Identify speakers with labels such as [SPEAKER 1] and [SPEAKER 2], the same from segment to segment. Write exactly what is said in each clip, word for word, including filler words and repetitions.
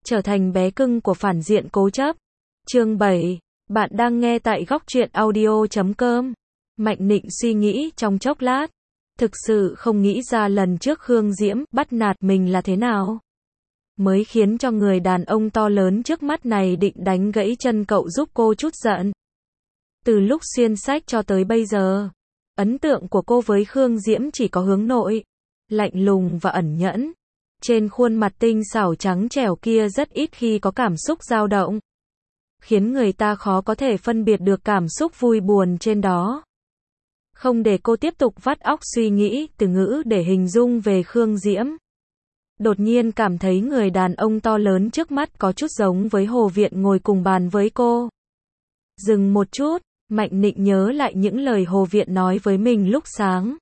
[SPEAKER 1] trở thành bé cưng của phản diện cố chấp. Chương bảy. Bạn đang nghe tại góc truyện audio chấm com. Mạnh Nịnh suy nghĩ trong chốc lát. Thực sự không nghĩ ra lần trước Khương Diễm bắt nạt mình là thế nào. Mới khiến cho người đàn ông to lớn trước mắt này định đánh gãy chân cậu giúp cô chút giận. Từ lúc xuyên sách cho tới bây giờ, ấn tượng của cô với Khương Diễm chỉ có hướng nội, lạnh lùng và ẩn nhẫn. Trên khuôn mặt tinh xảo trắng trẻo kia rất ít khi có cảm xúc dao động, khiến người ta khó có thể phân biệt được cảm xúc vui buồn trên đó. Không để cô tiếp tục vắt óc suy nghĩ từ ngữ để hình dung về Khương Diễm. Đột nhiên cảm thấy người đàn ông to lớn trước mắt có chút giống với Hồ Viện ngồi cùng bàn với cô. Dừng một chút, Mạnh Nịnh nhớ lại những lời Hồ Viện nói với mình lúc sáng.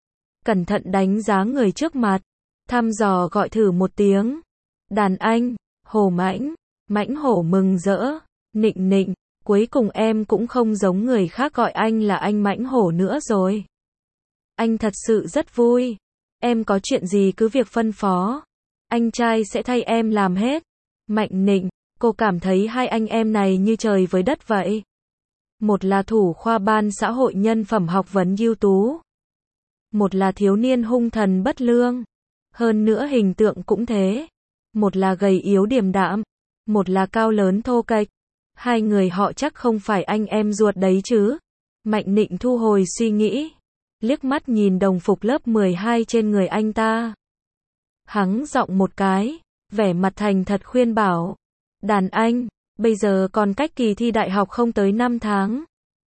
[SPEAKER 1] Cẩn thận đánh giá người trước mặt, thăm dò gọi thử một tiếng. Đàn anh, Hồ Mãnh. Mãnh Hổ mừng rỡ. Nịnh Nịnh, cuối cùng em cũng không giống người khác gọi anh là anh Mãnh Hổ nữa rồi. Anh thật sự rất vui. Em có chuyện gì cứ việc phân phó. Anh trai sẽ thay em làm hết. Mạnh Nịnh, cô cảm thấy hai anh em này như trời với đất vậy. Một là thủ khoa ban xã hội nhân phẩm học vấn ưu tú. Một là thiếu niên hung thần bất lương. Hơn nữa hình tượng cũng thế. Một là gầy yếu điềm đạm. Một là cao lớn thô kệch. Hai người họ chắc không phải anh em ruột đấy chứ. Mạnh Nịnh thu hồi suy nghĩ. Liếc mắt nhìn đồng phục lớp mười hai trên người anh ta. Hắng giọng một cái, vẻ mặt thành thật khuyên bảo. Đàn anh, bây giờ còn cách kỳ thi đại học không tới năm tháng.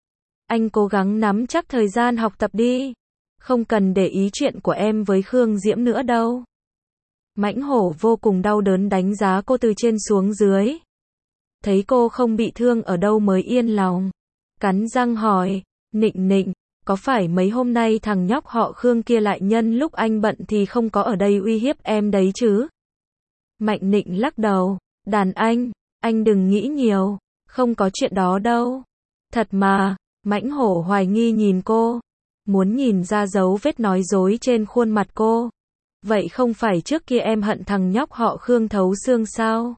[SPEAKER 1] Anh cố gắng nắm chắc thời gian học tập đi. Không cần để ý chuyện của em với Khương Diễm nữa đâu. Mãnh Hổ vô cùng đau đớn đánh giá cô từ trên xuống dưới. Thấy cô không bị thương ở đâu mới yên lòng. Cắn răng hỏi, Nịnh Nịnh, có phải mấy hôm nay thằng nhóc họ Khương kia lại nhân lúc anh bận thì không có ở đây uy hiếp em đấy chứ? Mạnh Nịnh lắc đầu, đàn anh, anh đừng nghĩ nhiều, không có chuyện đó đâu. Thật mà. Mãnh Hổ hoài nghi nhìn cô, muốn nhìn ra dấu vết nói dối trên khuôn mặt cô. Vậy không phải trước kia em hận thằng nhóc họ Khương thấu xương sao?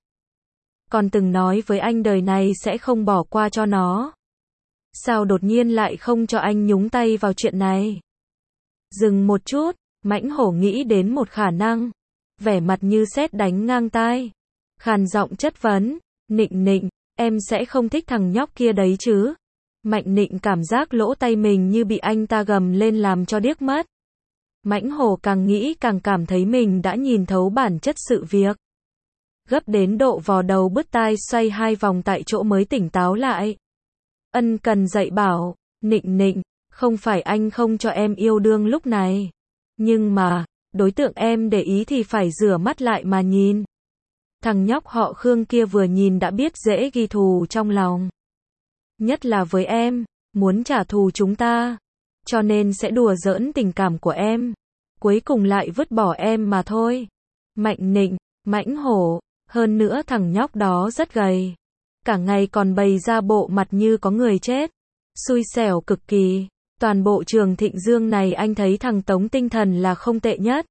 [SPEAKER 1] Còn từng nói với anh đời này sẽ không bỏ qua cho nó. Sao đột nhiên lại không cho anh nhúng tay vào chuyện này? Dừng một chút, Mãnh Hổ nghĩ đến một khả năng. Vẻ mặt như sét đánh ngang tai. Khàn giọng chất vấn, Nịnh Nịnh, em sẽ không thích thằng nhóc kia đấy chứ? Mạnh Nịnh cảm giác lỗ tay mình như bị anh ta gầm lên làm cho điếc mất. Mãnh Hổ càng nghĩ càng cảm thấy mình đã nhìn thấu bản chất sự việc. Gấp đến độ vò đầu bứt tai xoay hai vòng tại chỗ mới tỉnh táo lại. Ân cần dạy bảo, Nịnh Nịnh, không phải anh không cho em yêu đương lúc này. Nhưng mà, đối tượng em để ý thì phải rửa mắt lại mà nhìn. Thằng nhóc họ Khương kia vừa nhìn đã biết dễ ghi thù trong lòng. Nhất là với em, muốn trả thù chúng ta. Cho nên sẽ đùa giỡn tình cảm của em. Cuối cùng lại vứt bỏ em mà thôi. Mạnh Nịnh, Mãnh Hổ, hơn nữa thằng nhóc đó rất gầy. Cả ngày còn bày ra bộ mặt như có người chết. Xui xẻo cực kỳ. Toàn bộ trường Thịnh Dương này anh thấy thằng Tống tinh thần là không tệ nhất.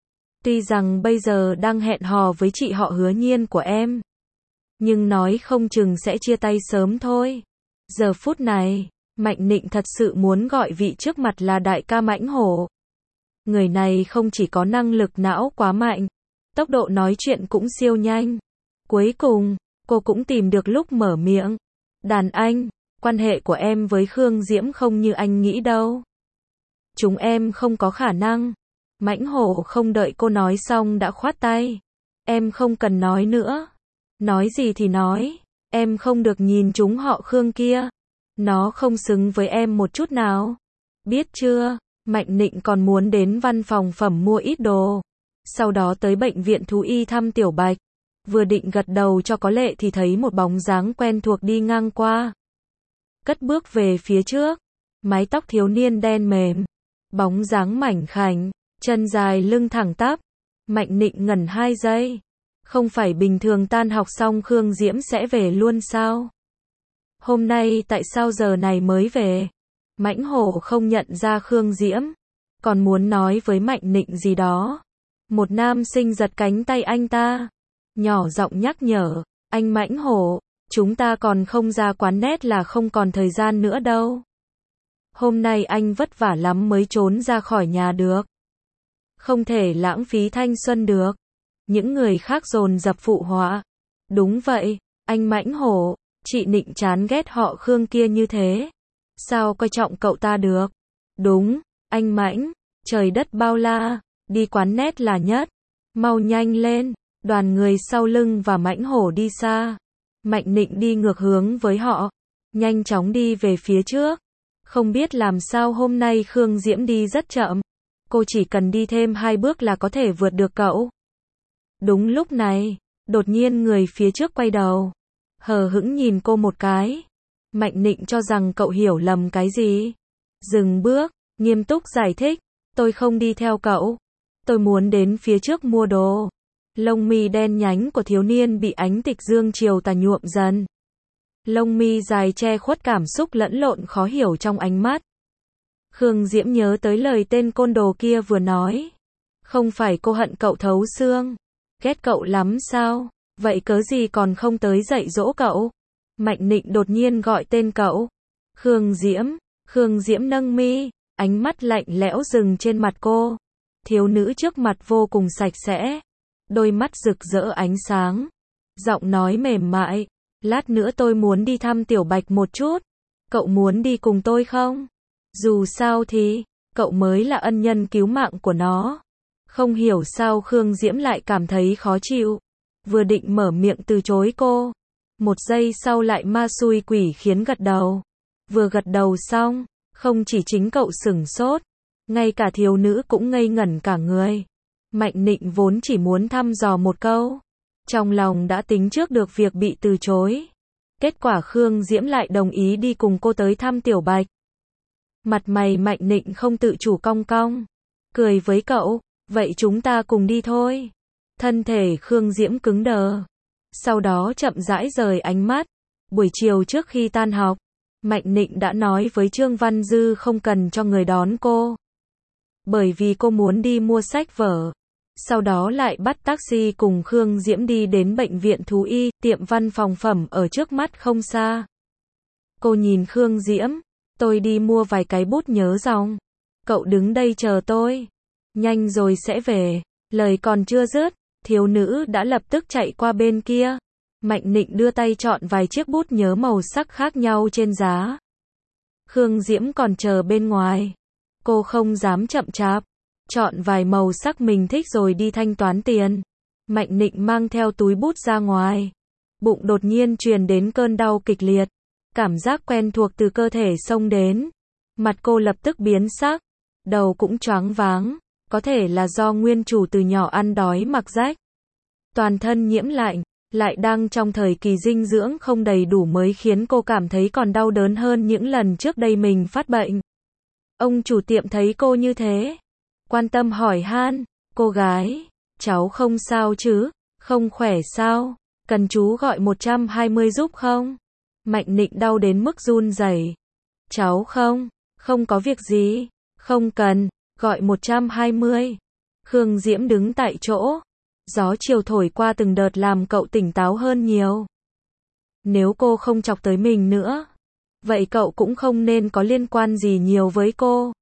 [SPEAKER 1] Tuy rằng bây giờ đang hẹn hò với chị họ Hứa Nhiên của em. Nhưng nói không chừng sẽ chia tay sớm thôi. Giờ phút này, Mạnh Nịnh thật sự muốn gọi vị trước mặt là đại ca Mãnh Hổ. Người này không chỉ có năng lực não quá mạnh, tốc độ nói chuyện cũng siêu nhanh. Cuối cùng, cô cũng tìm được lúc mở miệng. Đàn anh, quan hệ của em với Khương Diễm không như anh nghĩ đâu. Chúng em không có khả năng. Mãnh Hổ không đợi cô nói xong đã khoát tay. Em không cần nói nữa. Nói gì thì nói. Em không được nhìn chúng họ Khương kia. Nó không xứng với em một chút nào. Biết chưa? Mạnh Nịnh còn muốn đến văn phòng phẩm mua ít đồ. Sau đó tới bệnh viện thú y thăm Tiểu Bạch. Vừa định gật đầu cho có lệ thì thấy một bóng dáng quen thuộc đi ngang qua. Cất bước về phía trước. Mái tóc thiếu niên đen mềm. Bóng dáng mảnh khảnh. Chân dài lưng thẳng tắp. Mạnh Nịnh ngẩn hai giây. Không phải bình thường tan học xong Khương Diễm sẽ về luôn sao? Hôm nay tại sao giờ này mới về? Mãnh Hổ không nhận ra Khương Diễm. Còn muốn nói với Mạnh Nịnh gì đó. Một nam sinh giật cánh tay anh ta. nhỏ giọng nhắc nhở, anh Mãnh Hổ, chúng ta còn không ra quán net là không còn thời gian nữa đâu. Hôm nay anh vất vả lắm mới trốn ra khỏi nhà được. Không thể lãng phí thanh xuân được. Những người khác dồn dập phụ họa. Đúng vậy, anh Mãnh Hổ, chị Nịnh chán ghét họ Khương kia như thế. Sao coi trọng cậu ta được? Đúng, anh Mãnh, trời đất bao la, đi quán net là nhất. Mau nhanh lên, đoàn người sau lưng và Mãnh Hổ đi xa. Mạnh Nịnh đi ngược hướng với họ, nhanh chóng đi về phía trước. Không biết làm sao hôm nay Khương Diễm đi rất chậm. Cô chỉ cần đi thêm hai bước là có thể vượt được cậu. Đúng lúc này, đột nhiên người phía trước quay đầu, hờ hững nhìn cô một cái. Mạnh Nịnh cho rằng cậu hiểu lầm cái gì. Dừng bước, nghiêm túc giải thích, tôi không đi theo cậu. Tôi muốn đến phía trước mua đồ. Lông mi đen nhánh của thiếu niên bị ánh tịch dương chiều tà nhuộm dần. Lông mi dài che khuất cảm xúc lẫn lộn khó hiểu trong ánh mắt. Khương Diễm nhớ tới lời tên côn đồ kia vừa nói. Không phải cô hận cậu thấu xương, ghét cậu lắm sao? Vậy cớ gì còn không tới dạy dỗ cậu? Mạnh Nịnh đột nhiên gọi tên cậu. Khương Diễm, Khương Diễm nâng mi, ánh mắt lạnh lẽo dừng trên mặt cô. Thiếu nữ trước mặt vô cùng sạch sẽ, đôi mắt rực rỡ ánh sáng, giọng nói mềm mại. Lát nữa tôi muốn đi thăm Tiểu Bạch một chút. Cậu muốn đi cùng tôi không? Dù sao thì, cậu mới là ân nhân cứu mạng của nó. Không hiểu sao Khương Diễm lại cảm thấy khó chịu. Vừa định mở miệng từ chối cô. Một giây sau lại ma xui quỷ khiến gật đầu. Vừa gật đầu xong, không chỉ chính cậu sửng sốt, ngay cả thiếu nữ cũng ngây ngẩn cả người. Mạnh Nịnh vốn chỉ muốn thăm dò một câu. Trong lòng đã tính trước được việc bị từ chối. Kết quả Khương Diễm lại đồng ý đi cùng cô tới thăm Tiểu Bạch. Mặt mày Mạnh Nịnh không tự chủ cong cong. Cười với cậu, vậy chúng ta cùng đi thôi. Thân thể Khương Diễm cứng đờ. Sau đó chậm rãi rời ánh mắt. Buổi chiều trước khi tan học, Mạnh Nịnh đã nói với Trương Văn Dư không cần cho người đón cô. Bởi vì cô muốn đi mua sách vở. Sau đó lại bắt taxi cùng Khương Diễm đi đến bệnh viện thú y, tiệm văn phòng phẩm ở trước mắt không xa. Cô nhìn Khương Diễm, tôi đi mua vài cái bút nhớ dòng. Cậu đứng đây chờ tôi. Nhanh rồi sẽ về. Lời còn chưa dứt, thiếu nữ đã lập tức chạy qua bên kia. Mạnh Nịnh đưa tay chọn vài chiếc bút nhớ màu sắc khác nhau trên giá. Khương Diễm còn chờ bên ngoài. Cô không dám chậm chạp. Chọn vài màu sắc mình thích rồi đi thanh toán tiền. Mạnh Nịnh mang theo túi bút ra ngoài. Bụng đột nhiên truyền đến cơn đau kịch liệt. Cảm giác quen thuộc từ cơ thể xông đến. Mặt cô lập tức biến sắc. Đầu cũng choáng váng. Có thể là do nguyên chủ từ nhỏ ăn đói mặc rách. Toàn thân nhiễm lạnh. Lại đang trong thời kỳ dinh dưỡng không đầy đủ mới khiến cô cảm thấy còn đau đớn hơn những lần trước đây mình phát bệnh. Ông chủ tiệm thấy cô như thế, quan tâm hỏi han, cô gái, cháu không sao chứ, không khỏe sao, cần chú gọi một trăm hai mươi giúp không? Mạnh Nịnh đau đến mức run rẩy. Cháu không, không có việc gì, không cần, gọi một trăm hai mươi. Khương Diễm đứng tại chỗ, gió chiều thổi qua từng đợt làm cậu tỉnh táo hơn nhiều. Nếu cô không chọc tới mình nữa, vậy cậu cũng không nên có liên quan gì nhiều với cô.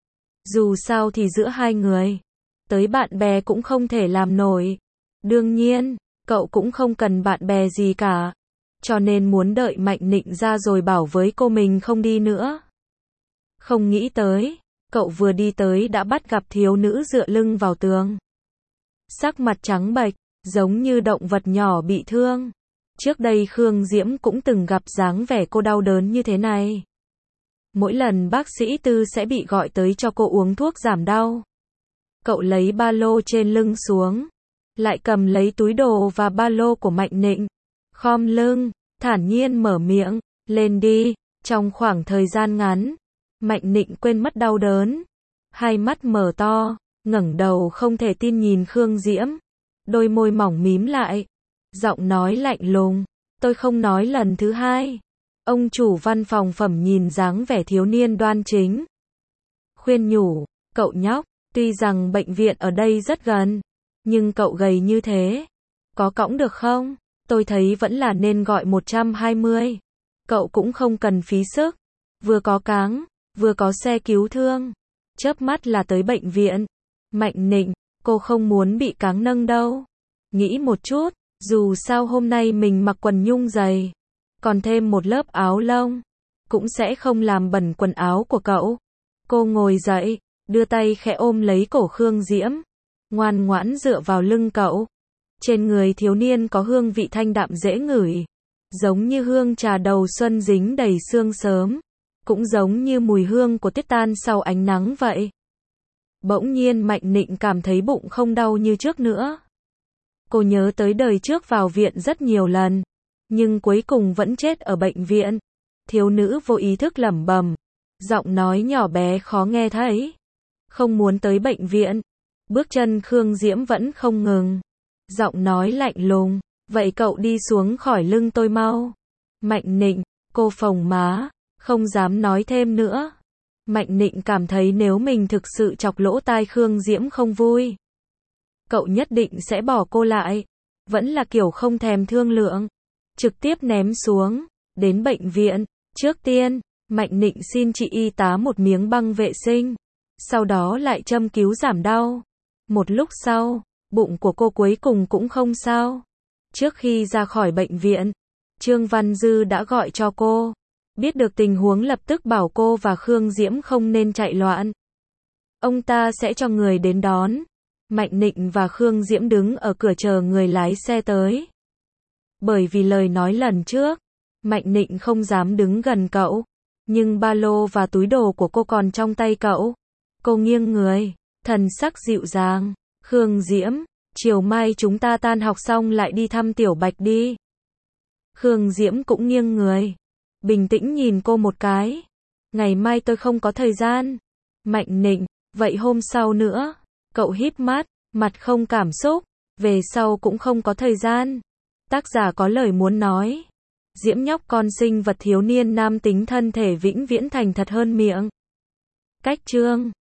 [SPEAKER 1] Dù sao thì giữa hai người, tới bạn bè cũng không thể làm nổi. Đương nhiên, cậu cũng không cần bạn bè gì cả. Cho nên muốn đợi Mạnh Nịnh ra rồi bảo với cô mình không đi nữa. Không nghĩ tới, cậu vừa đi tới đã bắt gặp thiếu nữ dựa lưng vào tường. Sắc mặt trắng bệch, giống như động vật nhỏ bị thương. Trước đây Khương Diễm cũng từng gặp dáng vẻ cô đau đớn như thế này. Mỗi lần bác sĩ Tư sẽ bị gọi tới cho cô uống thuốc giảm đau. Cậu lấy ba lô trên lưng xuống, lại cầm lấy túi đồ và ba lô của Mạnh Nịnh. Khom lưng, thản nhiên mở miệng, lên đi. Trong khoảng thời gian ngắn, Mạnh Nịnh quên mất đau đớn. Hai mắt mở to, ngẩng đầu không thể tin nhìn Khương Diễm. Đôi môi mỏng mím lại. Giọng nói lạnh lùng, tôi không nói lần thứ hai. Ông chủ văn phòng phẩm nhìn dáng vẻ thiếu niên đoan chính. Khuyên nhủ, cậu nhóc, tuy rằng bệnh viện ở đây rất gần, nhưng cậu gầy như thế. Có cõng được không? Tôi thấy vẫn là nên gọi một trăm hai mươi. Cậu cũng không cần phí sức. Vừa có cáng, vừa có xe cứu thương. Chớp mắt là tới bệnh viện. Mạnh Nịnh, cô không muốn bị cáng nâng đâu. Nghĩ một chút, dù sao hôm nay mình mặc quần nhung dày, còn thêm một lớp áo lông, cũng sẽ không làm bẩn quần áo của cậu. Cô ngồi dậy, đưa tay khẽ ôm lấy cổ Khương Diễm, ngoan ngoãn dựa vào lưng cậu. Trên người thiếu niên có hương vị thanh đạm dễ ngửi, giống như hương trà đầu xuân dính đầy sương sớm, cũng giống như mùi hương của tiết tan sau ánh nắng vậy. Bỗng nhiên Mạnh Nịnh cảm thấy bụng không đau như trước nữa. Cô nhớ tới đời trước vào viện rất nhiều lần, nhưng cuối cùng vẫn chết ở bệnh viện. Thiếu nữ vô ý thức lẩm bẩm, giọng nói nhỏ bé khó nghe thấy. Không muốn tới bệnh viện. Bước chân Khương Diễm vẫn không ngừng. Giọng nói lạnh lùng, vậy cậu đi xuống khỏi lưng tôi mau. Mạnh Nịnh, cô phồng má, không dám nói thêm nữa. Mạnh Nịnh cảm thấy nếu mình thực sự chọc lỗ tai Khương Diễm không vui, cậu nhất định sẽ bỏ cô lại. Vẫn là kiểu không thèm thương lượng, trực tiếp ném xuống. Đến bệnh viện, trước tiên, Mạnh Nịnh xin chị y tá một miếng băng vệ sinh, sau đó lại châm cứu giảm đau. Một lúc sau, bụng của cô cuối cùng cũng không sao. Trước khi ra khỏi bệnh viện, Trương Văn Dư đã gọi cho cô. Biết được tình huống lập tức bảo cô và Khương Diễm không nên chạy loạn. Ông ta sẽ cho người đến đón. Mạnh Nịnh và Khương Diễm đứng ở cửa chờ người lái xe tới. Bởi vì lời nói lần trước, Mạnh Nịnh không dám đứng gần cậu, nhưng ba lô và túi đồ của cô còn trong tay cậu. Cô nghiêng người, thần sắc dịu dàng. Khương Diễm, chiều mai chúng ta tan học xong lại đi thăm Tiểu Bạch đi. Khương Diễm cũng nghiêng người, bình tĩnh nhìn cô một cái. Ngày mai tôi không có thời gian. Mạnh Nịnh, vậy hôm sau nữa. Cậu híp mắt, mặt không cảm xúc. Về sau cũng không có thời gian. Tác giả có lời muốn nói. Diễm nhóc con sinh vật thiếu niên nam tính thân thể vĩnh viễn thành thật hơn miệng. Cách chương